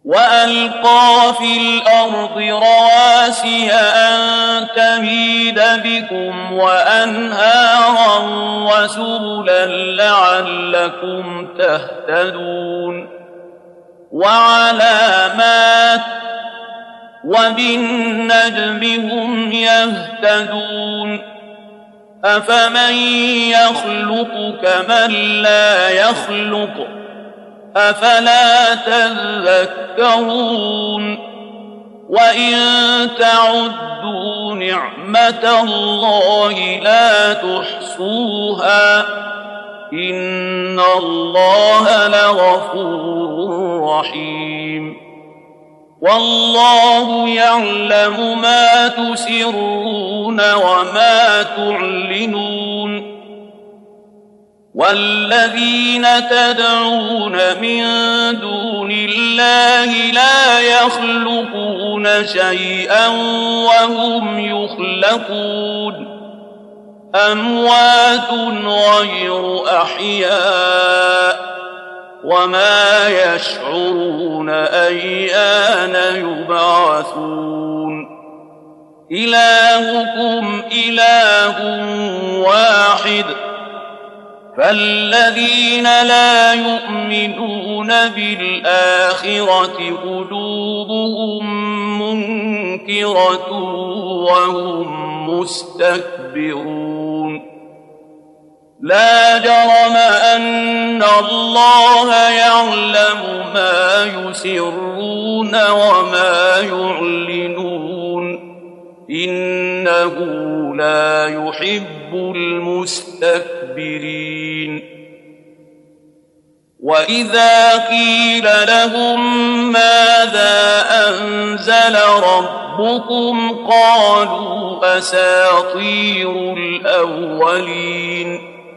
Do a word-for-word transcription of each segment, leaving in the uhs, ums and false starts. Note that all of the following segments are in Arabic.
وألقى في الأرض رواسي أن تميد بكم وأنهارا وسبلا لعلكم تهتدون وعلامات وبالنجم هم يهتدون أفمن يخلق كمن لا يخلق أفلا تذكرون وإن تعدوا نعمة الله لا تحصوها إن الله لغفور رحيم والله يعلم ما تسرون وما تعلنون والذين تدعون من دون الله لا يخلقون شيئا وهم يخلقون أموات غير أحياء وما يشعرون أيان يبعثون إلهكم إله واحد فالذين لا يؤمنون بالآخرة قلوبهم منكرة وهم مستكبرون لا جرم أن الله يعلم ما يسرون وما يعلنون إنه لا يحب المستكبرين وإذا قيل لهم ماذا أنزل ربكم قالوا أساطير الأولين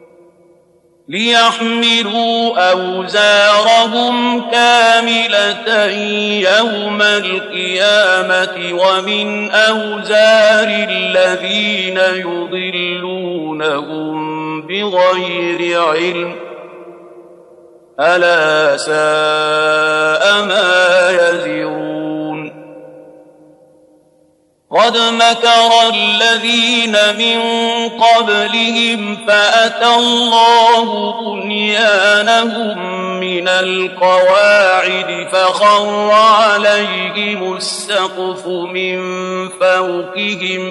ليحملوا أوزارهم كاملة يوم القيامة ومن أوزار الذين يضلونهم بغير علم ألا ساء ما يزرون قد مكر الذين من قبلهم فأتى الله بنيانهم من القواعد فخر عليهم السقف من فوقهم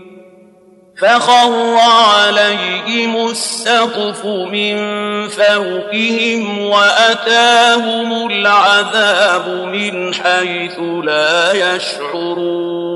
فخر عليهم السقف من فوقهم وأتاهم العذاب من حيث لا يشعرون